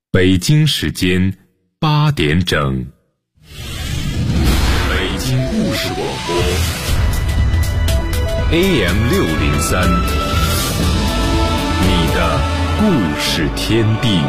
北京时间8点整，北京故事广播 AM603，你的故事天地。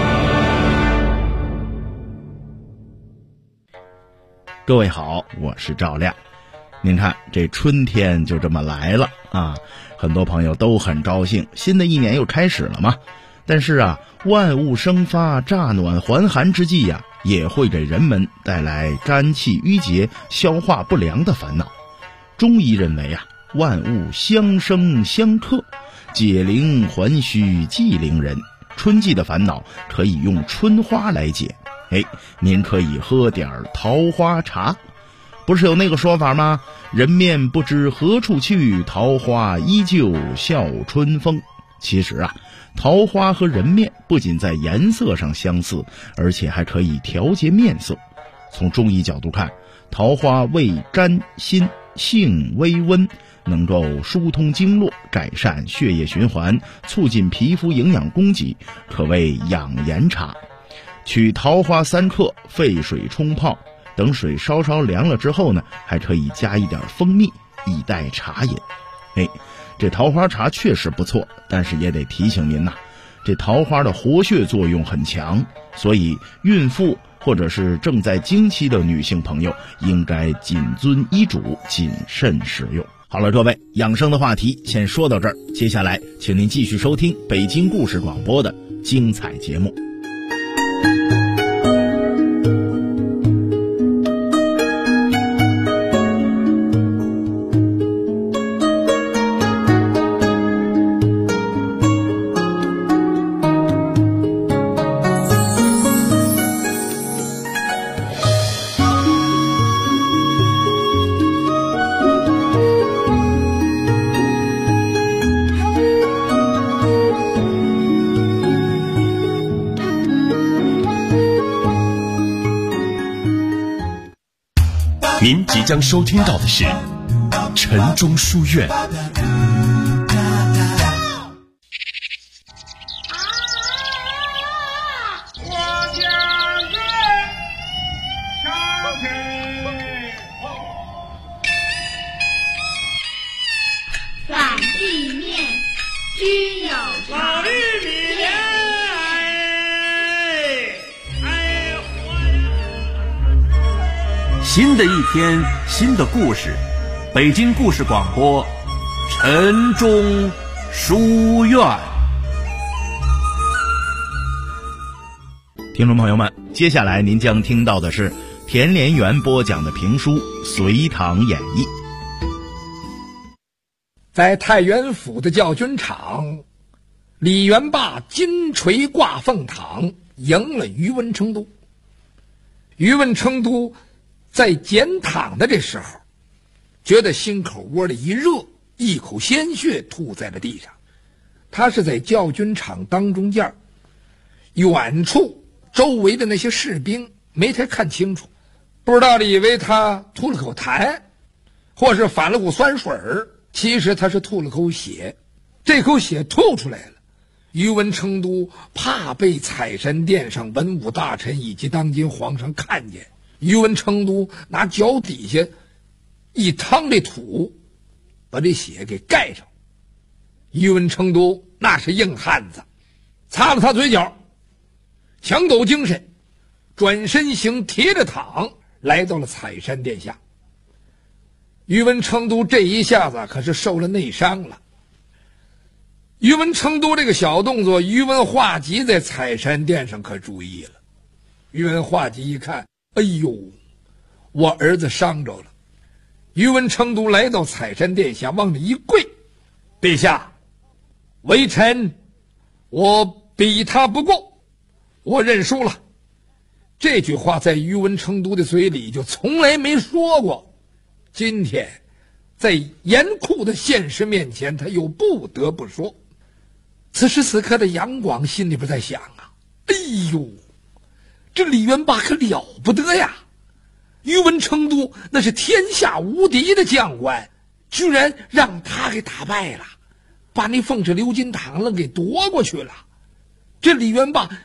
各位好，我是赵亮。您看，这春天就这么来了啊，很多朋友都很高兴，新的一年又开始了嘛。但是啊，万物生发、乍暖还寒之际呀，也会给人们带来肝气郁结、消化不良的烦恼。中医认为啊，万物相生相克，解铃还须系铃人。春季的烦恼可以用春花来解。您可以喝点桃花茶。不是有那个说法吗？人面不知何处去，桃花依旧笑春风。其实啊，桃花和人面不仅在颜色上相似，而且还可以调节面色。从中医角度看，桃花味甘辛，性微温，能够疏通经络，改善血液循环，促进皮肤营养供给，可谓养颜茶。取桃花3克，沸水冲泡，等水稍稍凉了之后呢，还可以加一点蜂蜜，以代茶饮。这桃花茶确实不错，但是也得提醒您呐，这桃花的活血作用很强，所以孕妇或者是正在经期的女性朋友应该谨遵医嘱，谨慎使用。好了，各位，养生的话题先说到这儿，接下来请您继续收听北京故事广播的精彩节目。 您即将收听到的是晨钟书院。 反地面均有常。 新的一天，新的故事，北京故事广播晨钟书院。 听众朋友们，接下来您将听到的是田连元播讲的评书《隋唐演义》。 在太原府的教军场，李元霸金锤挂凤堂，赢了于文成都。于文成都在检躺的这时候，觉得心口窝里一热，一口鲜血吐在了地上。他是在教军场当中间，远处周围的那些士兵没太看清楚，不知道的以为他吐了口痰，或是反了股酸水儿，其实他是吐了口血。这口血吐出来了，于文成都怕被采山殿上文武大臣以及当今皇上看见，于文成都拿脚底下一趟这土，把这血给盖上。于文成都那是硬汉子，擦了擦嘴角，强抖精神，转身行，贴着躺来到了采山殿下。于文成都这一下子可是受了内伤了。于文成都这个小动作，于文化及在采山殿上可注意了。于文化及一看，哎呦，我儿子伤着了。于文成都来到采山殿下，往那一跪，陛下，微臣我比他不过，我认输了。这句话在于文成都的嘴里就从来没说过，今天在严酷的现实面前，他又不得不说。此时此刻的杨广心里边在想啊，哎呦，这李元霸可了不得呀！于文成都那是天下无敌的将官，居然让他给打败了，把那凤翅鎏金堂了给夺过去了。这李元霸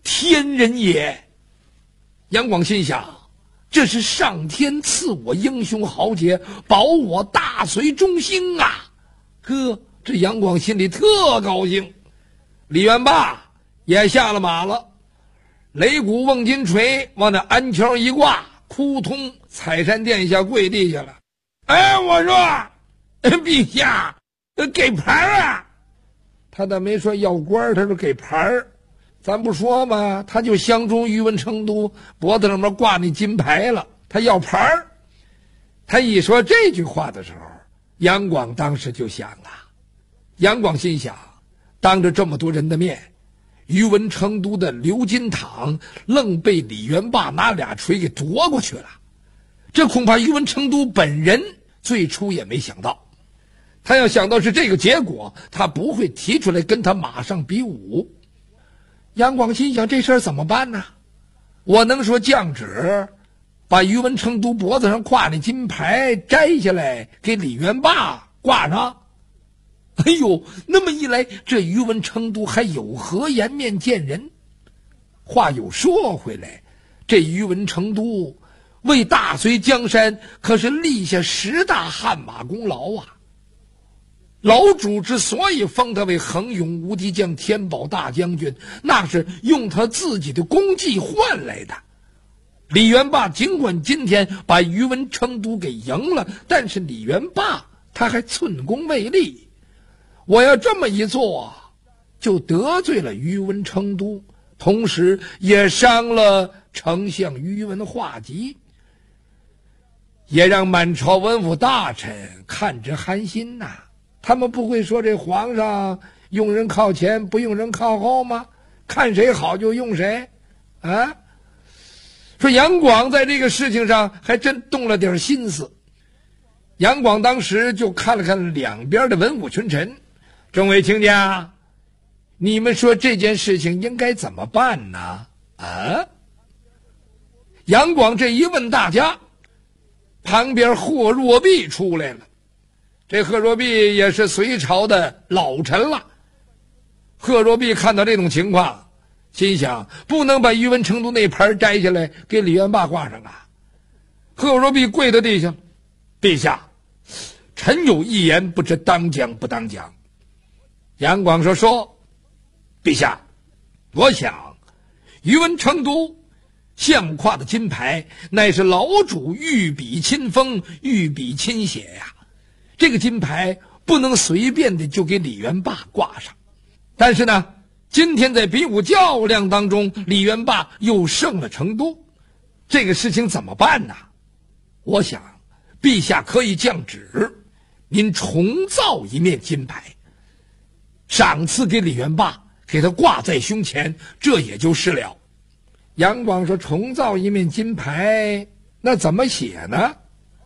天人也。杨广心想，这是上天赐我英雄豪杰，保我大隋中兴啊！呵，这杨广心里特高兴。李元霸也下了马了，擂鼓瓮金锤往那鞍桥一挂，扑通采山殿下跪地下了。哎，我说陛下给牌啊！他倒没说要官，他说给牌。咱不说吗？他就相中宇文成都脖子上面挂那金牌了，他要牌。他一说这句话的时候，杨广当时就想啊，杨广心想，当着这么多人的面，宇文成都的鎏金镗愣被李元霸拿俩锤给夺过去了，这恐怕宇文成都本人最初也没想到。他要想到是这个结果，他不会提出来跟他马上比武。杨广心想，这事儿怎么办呢？我能说降旨把宇文成都脖子上挂那金牌摘下来给李元霸挂上？哎呦，那么一来，这宇文成都还有何颜面见人？话又说回来，这宇文成都为大隋江山可是立下10大汗马功劳啊！老主之所以封他为恒勇无敌将、天宝大将军，那是用他自己的功绩换来的。李元霸尽管今天把宇文成都给赢了，但是李元霸他还寸功未立。我要这么一做，就得罪了宇文成都，同时也伤了丞相宇文化及，也让满朝文武大臣看之寒心呐。他们不会说这皇上用人靠前不用人靠后吗？看谁好就用谁啊！说杨广在这个事情上还真动了点心思。杨广当时就看了看两边的文武群臣，众位卿家，你们说这件事情应该怎么办呢？啊！杨广这一问大家，旁边贺若弼出来了。这贺若弼也是隋朝的老臣了。贺若弼看到这种情况，心想不能把宇文成都那牌摘下来给李元霸挂上啊。贺若弼跪到地下，陛下，臣有一言不知当讲不当讲。杨广说，陛下，我想宇文成都项跨的金牌乃是老主御笔亲封，御笔亲写呀。这个金牌不能随便的就给李元霸挂上。但是呢，今天在比武较量当中，李元霸又胜了成都，这个事情怎么办呢？我想陛下可以降旨，您重造一面金牌，赏赐给李元霸，给他挂在胸前，这也就是了。杨广说，重造一面金牌，那怎么写呢？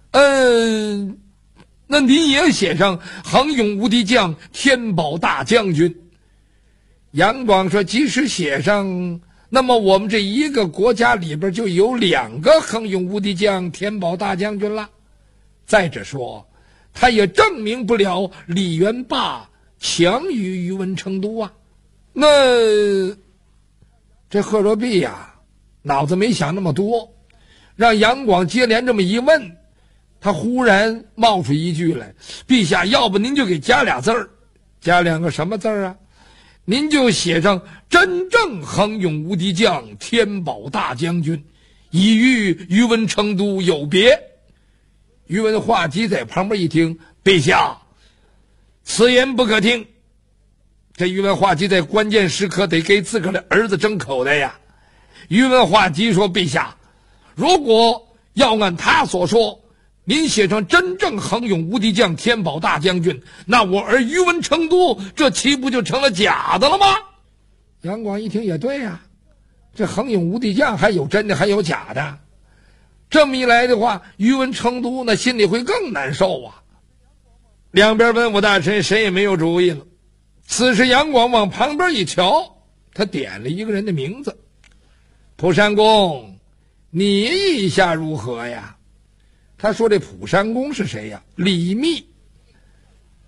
那您也写上恒勇无敌将、天宝大将军。杨广说，即使写上，那么我们这一个国家里边就有2个恒勇无敌将、天宝大将军了。再者说，他也证明不了李元霸强于宇文成都啊。那这贺若弼呀，脑子没想那么多，让杨广接连这么一问，他忽然冒出一句来，陛下，要不您就给加俩字儿，加2个什么字儿啊？您就写上真正恒勇无敌将、天宝大将军，以与宇文成都有别。宇文化及在旁边一听，陛下，此言不可听。这宇文化及在关键时刻得给自个儿的儿子争口袋呀。宇文化及说，陛下，如果要按他所说，您写上真正恒勇无敌将、天宝大将军，那我儿宇文成都这岂不就成了假的了吗？杨广一听也对呀，这恒勇无敌将还有真的还有假的，这么一来的话，宇文成都那心里会更难受啊。两边文武大臣谁也没有主意了。此时杨广往旁边一瞧，他点了一个人的名字，蒲山公，你意下如何呀？他说这蒲山公是谁呀？李密。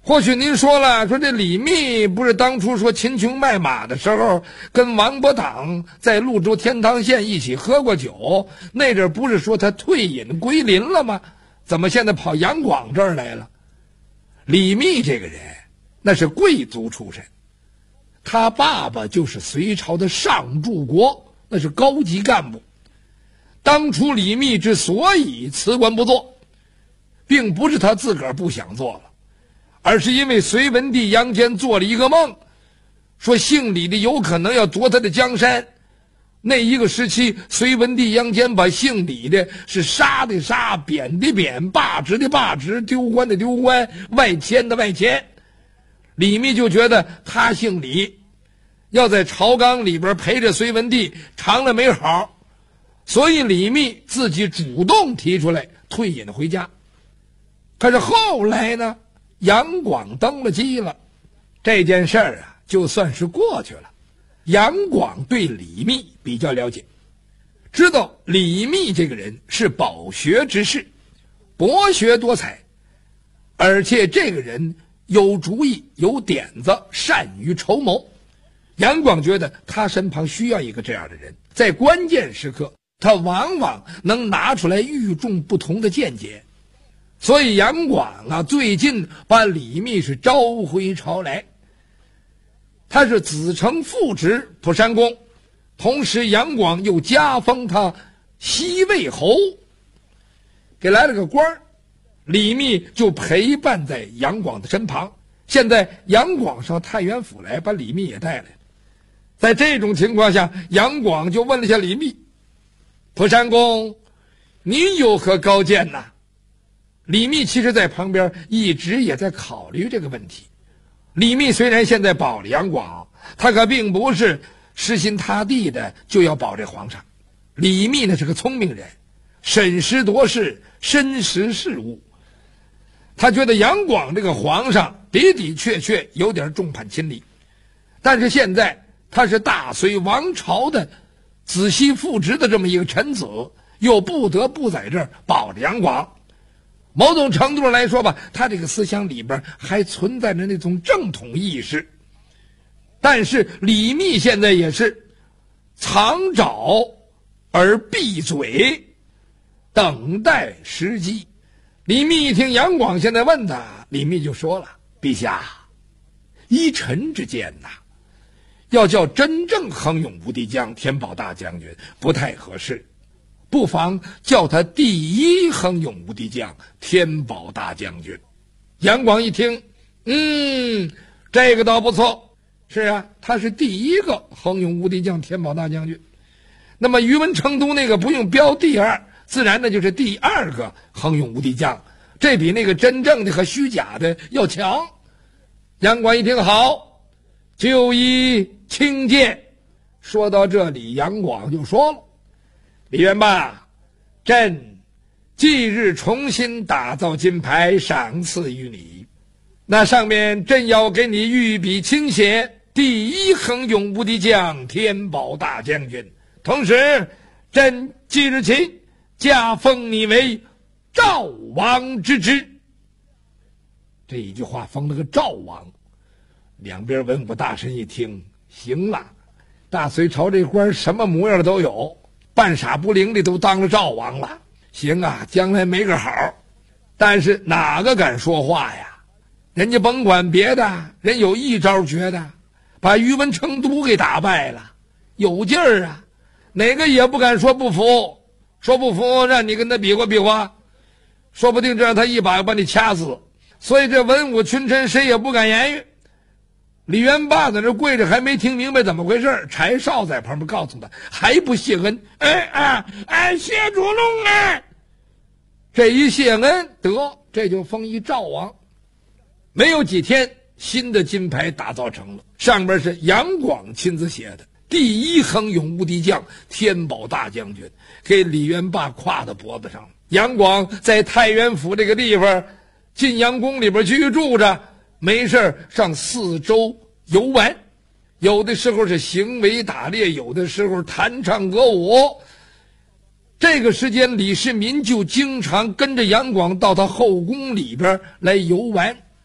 或许您说了，说这李密不是当初说秦琼卖马的时候跟王伯党在潞州天堂县一起喝过酒，那阵不是说他退隐归林了吗？怎么现在跑杨广这儿来了？李密这个人那是贵族出身，他爸爸就是隋朝的上柱国，那是高级干部。当初李密之所以辞官不做，并不是他自个儿不想做了，而是因为隋文帝杨坚做了一个梦，说姓李的有可能要夺他的江山。那一个时期，隋文帝杨坚把姓李的是杀的杀，贬的贬，罢职的罢职，丢官的丢官，外迁的外迁。李密就觉得他姓李，要在朝纲里边陪着隋文帝长了没好，所以李密自己主动提出来退隐回家。可是后来呢，杨广登了基了，这件事儿啊就算是过去了。杨广对李密比较了解，知道李密这个人是饱学之士，博学多才，而且这个人有主意有点子，善于筹谋。杨广觉得他身旁需要一个这样的人，在关键时刻他往往能拿出来与众不同的见解。所以杨广啊，最近把李密是召回朝来，他是子承父职蒲山公，同时杨广又加封他西魏侯，给来了个官儿。李密就陪伴在杨广的身旁。现在杨广上太原府来，把李密也带来。在这种情况下，杨广就问了一下李密：蒲山公，您有何高见呢？李密其实在旁边一直也在考虑这个问题。李密虽然现在保了杨广，他可并不是失心塌地的就要保这皇上。李密呢是个聪明人，审时度势，深识事物。他觉得杨广这个皇上的的确确有点众叛亲离，但是现在他是大隋王朝的子息父职的这么一个臣子，又不得不在这儿保着杨广。某种程度上来说吧，他这个思想里边还存在着那种正统意识。但是李密现在也是藏爪而闭嘴，等待时机。李密一听杨广现在问他，李密就说了：陛下，依臣之见呐，要叫真正亨勇无敌将天宝大将军不太合适，不妨叫他第一亨勇无敌将天宝大将军。杨广一听，这个倒不错。是啊，他是第一个亨勇无敌将天宝大将军。那么宇文成都那个不用标第二，自然那就是第二个亨勇无敌将，这比那个真正的和虚假的要强。杨广一听好，就依卿见。说到这里，杨广就说了：李元霸，朕即日重新打造金牌，赏赐于你。那上面朕要给你御笔亲写第一亨勇无敌将天宝大将军，同时朕即日起加封你为赵王之职。这一句话封了个赵王。两边文武大臣一听，行了，大隋朝这官什么模样都有，半傻不灵的都当了赵王了，行啊，将来没个好。但是哪个敢说话呀？人家甭管别的，人有一招绝的，把宇文成都给打败了，有劲儿啊，哪个也不敢说不服。说不服让你跟他比划比划，说不定就让他一把把你掐死。所以这文武群臣谁也不敢言语。李元霸在这跪着，还没听明白怎么回事，柴少在旁边告诉他，还不谢恩？谢主弄啊！这一谢恩，得这就封一赵王。没有几天，新的金牌打造成了，上边是杨广亲自写的第一亨勇无敌将天宝大将军，给李元霸挎到脖子上。杨广在太原府这个地方晋阳宫里边居住着，没事上四周游玩，有的时候是行为打猎，有的时候弹唱歌舞。这个时间李世民就经常跟着杨广到他后宫里边来游玩。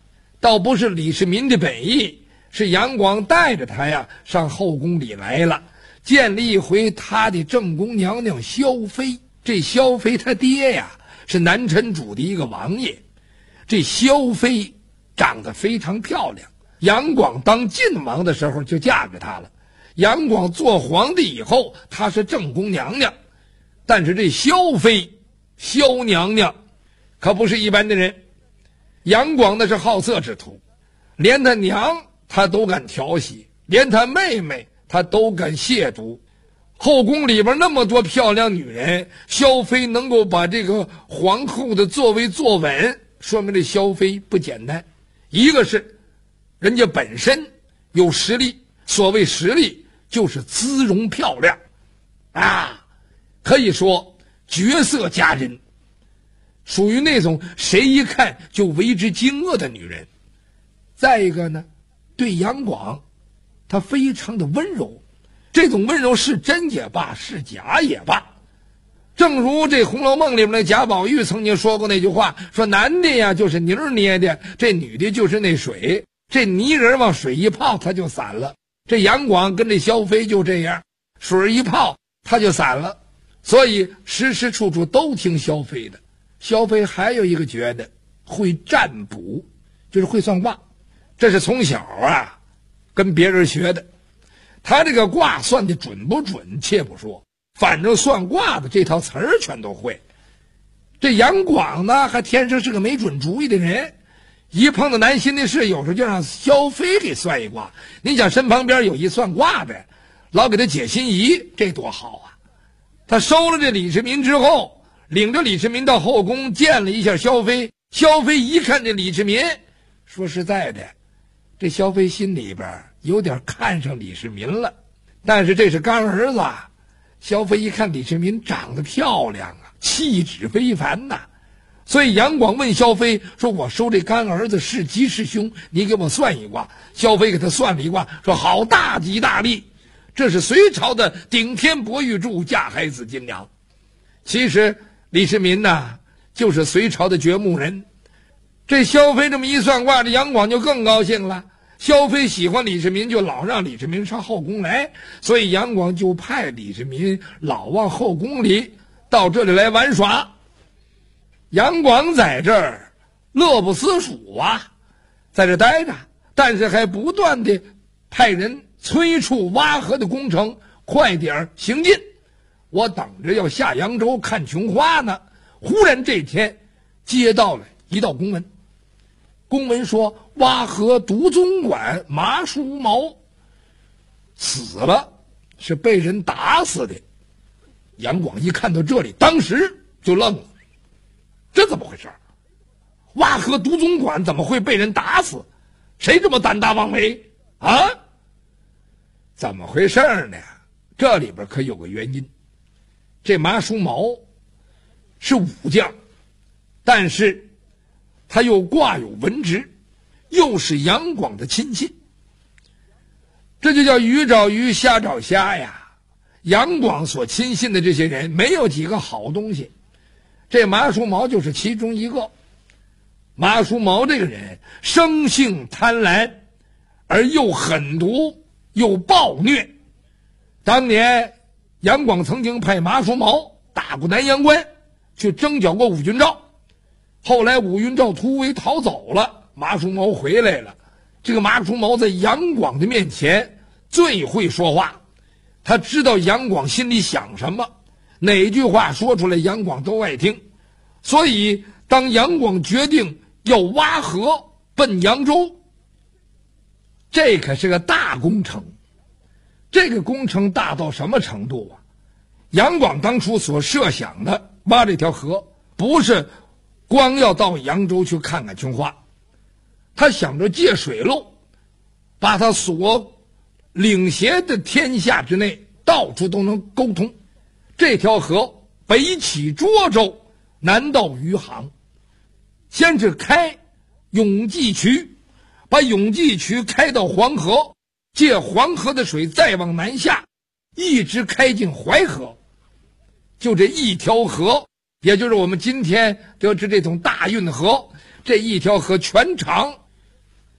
倒不是李世民的本意，是杨广带着他呀上后宫里来了，见了一回他的正宫娘娘萧妃。这萧妃他爹呀是南陈主的一个王爷，这萧妃长得非常漂亮，杨广当晋王的时候就嫁给他了。杨广做皇帝以后，他是正宫娘娘，但是这萧妃萧娘娘可不是一般的人。杨广那是好色之徒，连他娘他都敢调戏，连他妹妹他都敢亵渎。后宫里边那么多漂亮女人，萧妃能够把这个皇后的座位坐稳，说明这萧妃不简单。一个是人家本身有实力，所谓实力就是姿容漂亮啊，可以说绝色佳人，属于那种谁一看就为之惊愕的女人。再一个呢，对杨广她非常的温柔，这种温柔是真也罢，是假也罢。正如这《红楼梦》里面的贾宝玉曾经说过那句话，说男的呀就是泥儿捏的，这女的就是那水，这泥人往水一泡它就散了。这杨广跟这萧妃就这样，水一泡它就散了，所以时时处处都听萧妃的。萧妃还有一个觉得会占卜，就是会算卦，这是从小啊跟别人学的。他这个卦算的准不准且不说，反正算卦的这套词儿全都会。这杨广呢还天生是个没准主意的人，一碰到难心的事，有时候就让萧妃给算一卦。你想身旁边有一算卦的，老给他解心疑，这多好啊。他收了这李世民之后，领着李世民到后宫见了一下萧妃。萧妃一看这李世民，说实在的，这萧妃心里边有点看上李世民了，但是这是干儿子。萧妃一看李世民长得漂亮啊，气质非凡呐，所以杨广问萧妃说，我收这干儿子是吉是凶，你给我算一卦。萧妃给他算了一卦，说好大吉大利，这是隋朝的顶天博玉柱，嫁海紫金娘。其实李世民呢就是隋朝的掘墓人。这萧妃这么一算卦，这杨广就更高兴了。萧妃喜欢李世民，就老让李世民上后宫来，所以杨广就派李世民老往后宫里到这里来玩耍。杨广在这儿乐不思蜀啊，在这待着，但是还不断的派人催促挖河的工程快点行进，我等着要下扬州看琼花呢。忽然这天接到了一道公文，公文说挖河独宗馆麻叔毛死了，是被人打死的。杨广一看到这里，当时就愣了，这怎么回事？挖河独宗馆怎么会被人打死？谁这么胆大妄为啊？怎么回事呢？这里边可有个原因。这麻叔毛是武将，但是他又挂有文职，又是杨广的亲信，这就叫鱼找鱼虾找虾呀。杨广所亲信的这些人没有几个好东西，这麻叔毛就是其中一个。麻叔毛这个人生性贪婪，而又狠毒又暴虐。当年杨广曾经派麻叔毛打过南阳关，去征剿过武云照，后来武云照突围逃走了，麻叔毛回来了。这个麻叔毛在杨广的面前最会说话，他知道杨广心里想什么，哪句话说出来杨广都爱听。所以当杨广决定要挖河奔扬州，这可是个大工程。这个工程大到什么程度啊？杨广当初所设想的挖这条河，不是光要到扬州去看看琼花，他想着借水路，把他所领衔的天下之内到处都能沟通。这条河北起涿州，南到余杭，先是开永济渠，把永济渠开到黄河，借黄河的水再往南下，一直开进淮河。就这一条河，也就是我们今天得知这种大运河，这一条河全长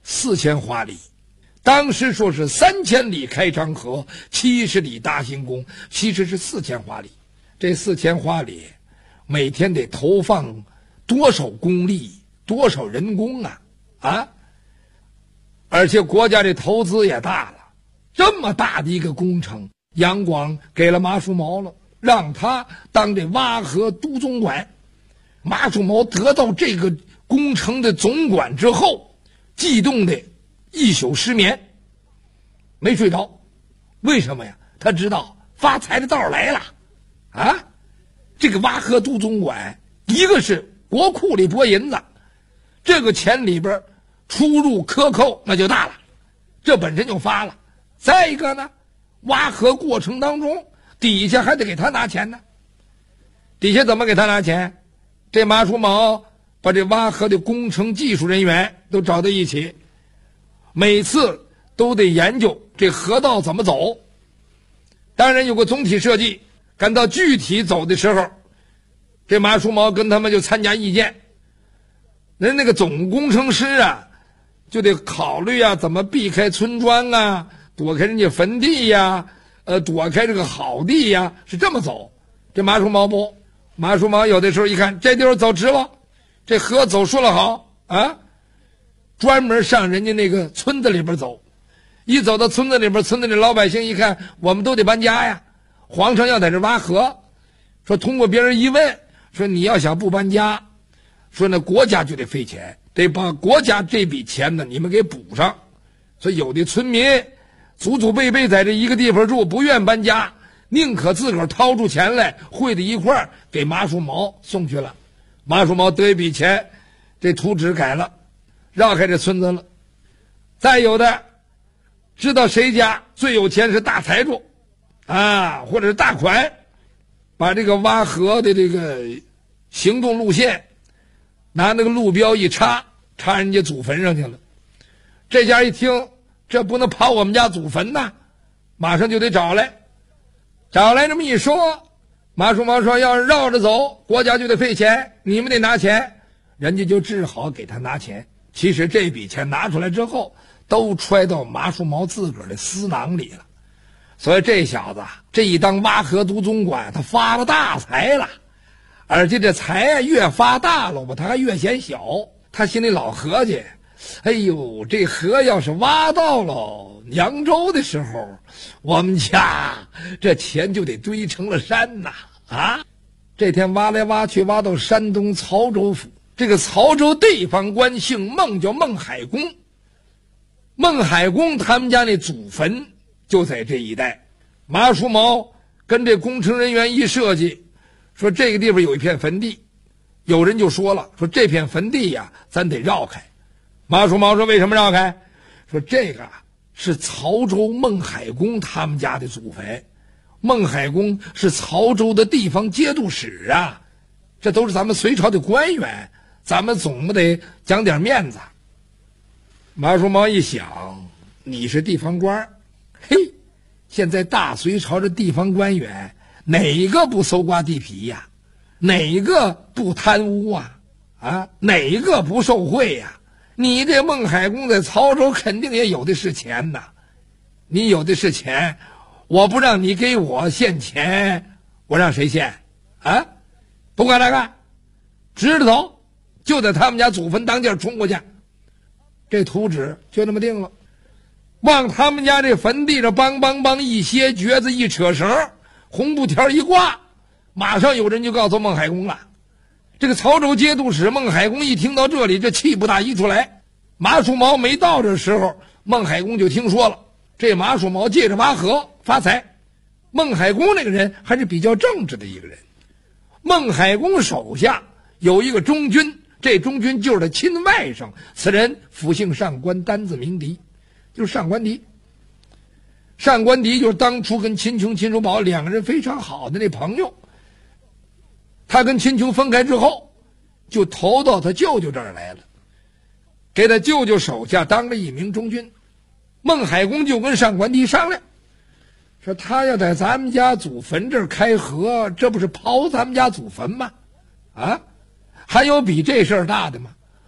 4000华里。当时说是3000里开长河，70里搭行宫，其实是4000华里。这4000华里每天得投放多少公力，多少人工啊！而且国家这投资也大了，这么大的一个工程，杨广给了马叔毛了，让他当这挖河都总管。马叔毛得到这个工程的总管之后，激动的一宿失眠，没睡着。为什么呀？他知道发财的道来了啊！这个挖河都总管，一个是国库里拨银子，这个钱里边出入克扣那就大了，这本身就发了。再一个呢，挖河过程当中底下还得给他拿钱呢。底下怎么给他拿钱？这马叔毛把这挖河的工程技术人员都找到一起，每次都得研究这河道怎么走。当然有个总体设计，赶到具体走的时候，这马叔毛跟他们就参加意见。人那个总工程师啊，就得考虑啊，怎么避开村庄啊，躲开人家坟地呀，躲开这个好地呀，是这么走。这马叔毛不，马叔毛有的时候一看这地方走直了，这河走顺了好啊，专门上人家那个村子里边走。一走到村子里边，村子里老百姓一看，我们都得搬家呀，皇上要在这挖河，说通过别人一问，说你要想不搬家，说那国家就得费钱，得把国家这笔钱呢你们给补上。所以有的村民祖祖辈辈在这一个地方住，不愿搬家，宁可自个儿掏出钱来汇在一块儿给马叔毛送去了。马叔毛得一笔钱，这图纸改了，绕开这村子了。再有的知道谁家最有钱是大财主啊，或者是大款，把这个挖河的这个行动路线拿那个路标一插人家祖坟上去了。这家一听，这不能跑我们家祖坟呐，马上就得找来这么一说，马叔毛说要是绕着走，国家就得费钱，你们得拿钱，人家就只好给他拿钱。其实这笔钱拿出来之后，都揣到马叔毛自个儿的私囊里了。所以这小子这一当挖河都总管，他发了大财了，而且这财越发大了吧，他还越显小。他心里老合计，哎呦，这河要是挖到了扬州的时候，我们家这钱就得堆成了山呐！啊，这天挖来挖去，挖到山东曹州府。这个曹州地方官姓孟，叫孟海公。孟海公他们家那祖坟就在这一带。马叔毛跟这工程人员一设计，说这个地方有一片坟地，有人就说了，说这片坟地呀，咱得绕开。马叔毛说为什么绕开？说这个是曹州孟海公他们家的祖坟，孟海公是曹州的地方节度使啊，这都是咱们隋朝的官员，咱们总不得讲点面子。马叔毛一想，你是地方官，嘿，现在大隋朝的地方官员哪个不搜刮地皮呀？哪个不贪污啊？哪个不受贿呀？你这孟海公在曹州肯定也有的是钱呐，你有的是钱，我不让你给我献钱，我让谁献啊？不管那个，直着走，就在他们家祖坟当间冲过去。这图纸就那么定了，往他们家这坟地上梆梆梆一歇橛子，一扯绳，红布条一挂，马上有人就告诉孟海公了。这个曹州节度使孟海公一听到这里，这气不打一处来。马叔毛没到这时候，孟海公就听说了，这马叔毛借着挖河发财。孟海公那个人还是比较正直的一个人。孟海公手下有一个中军，这中军就是他亲外甥，此人府姓上官，单字明迪，就是上官迪。上官迪就是当初跟秦琼、秦叔宝两个人非常好的那朋友。他跟秦琼分开之后，就投到他舅舅这儿来了，给他舅舅手下当了一名中军。孟海公就跟上官迪商量，说他要在咱们家祖坟这儿开河，这不是刨咱们家祖坟吗？啊，还有比这事儿大的吗？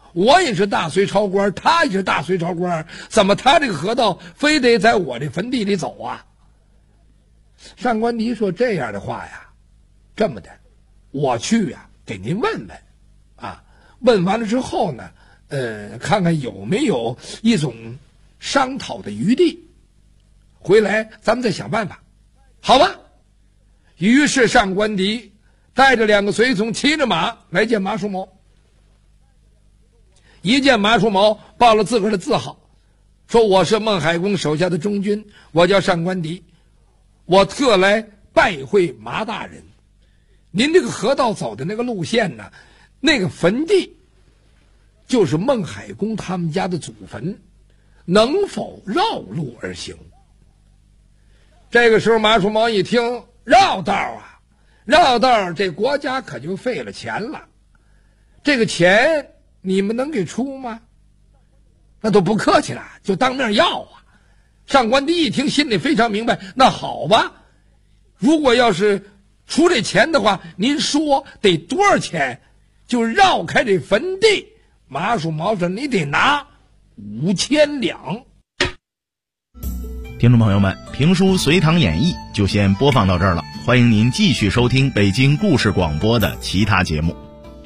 我也是大隋朝官，他也是大隋朝官，怎么他这个河道非得在我这坟地里走啊？上官迪说这样的话呀，这么的，我去呀给您问问啊，问完了之后呢，看看有没有一种商讨的余地，回来咱们再想办法，好吧？于是上官迪带着2个随从骑着马来见马叔谋。一见马叔谋，报了自个儿的字号，说我是孟海公手下的中军，我叫上官迪，我特来拜会马大人。您这个河道走的那个路线呢，那个坟地就是孟海公他们家的祖坟，能否绕路而行？这个时候马叔谋一听，绕道啊，绕道，这国家可就费了钱了，这个钱你们能给出吗？那都不客气了，就当面要啊。上官迪一听，心里非常明白，那好吧，如果要是出这钱的话，您说得多少钱？就绕开这坟地。马叔谋说你得拿5000两。 听众朋友们，评书《隋唐演义》就先播放到这儿了，欢迎您继续收听北京故事广播的其他节目。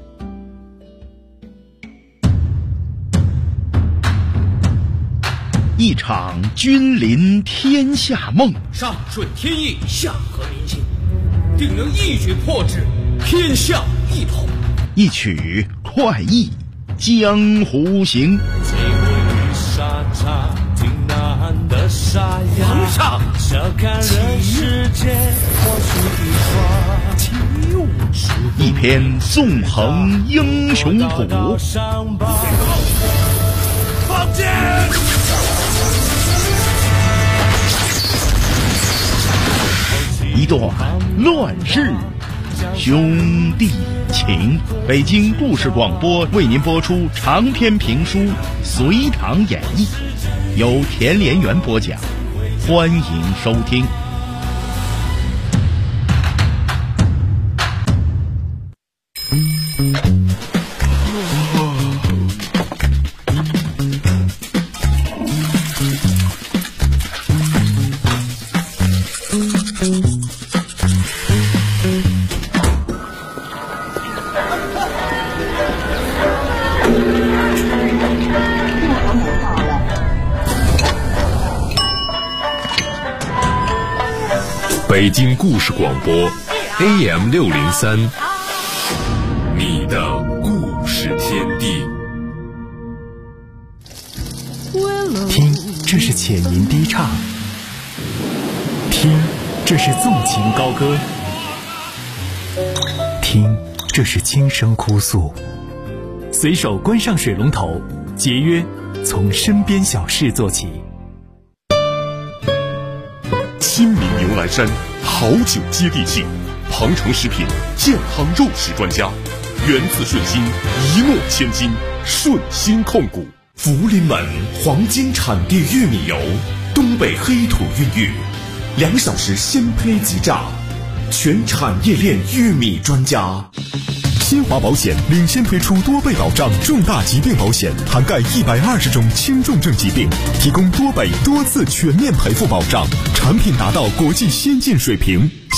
一场君临天下梦， 上顺天意，下合民心，定能一举破之，天下一统。 一曲快意江湖行。 皇上， 一篇纵横英雄谱， 放箭！ 一段乱世兄弟情。北京故事广播为您播出长篇评书《隋唐演义》，由田连元播讲，欢迎收听。 北京故事广播 AM603，你的故事天地。 听，这是浅吟低唱；听，这是纵情高歌；听，这是轻声哭诉。随手关上水龙头，节约从身边小事做起。 亲民牛栏山好酒接地气，庞城食品健康肉食专家，源自顺心，一诺千金，顺心控股。 福临门黄金产地玉米油，东北黑土孕育，2小时鲜胚即榨，全产业链玉米专家。 新华保险领先推出多倍保障重大疾病保险，涵盖120种轻重症疾病，提供多倍多次全面赔付保障，产品达到国际先进水平。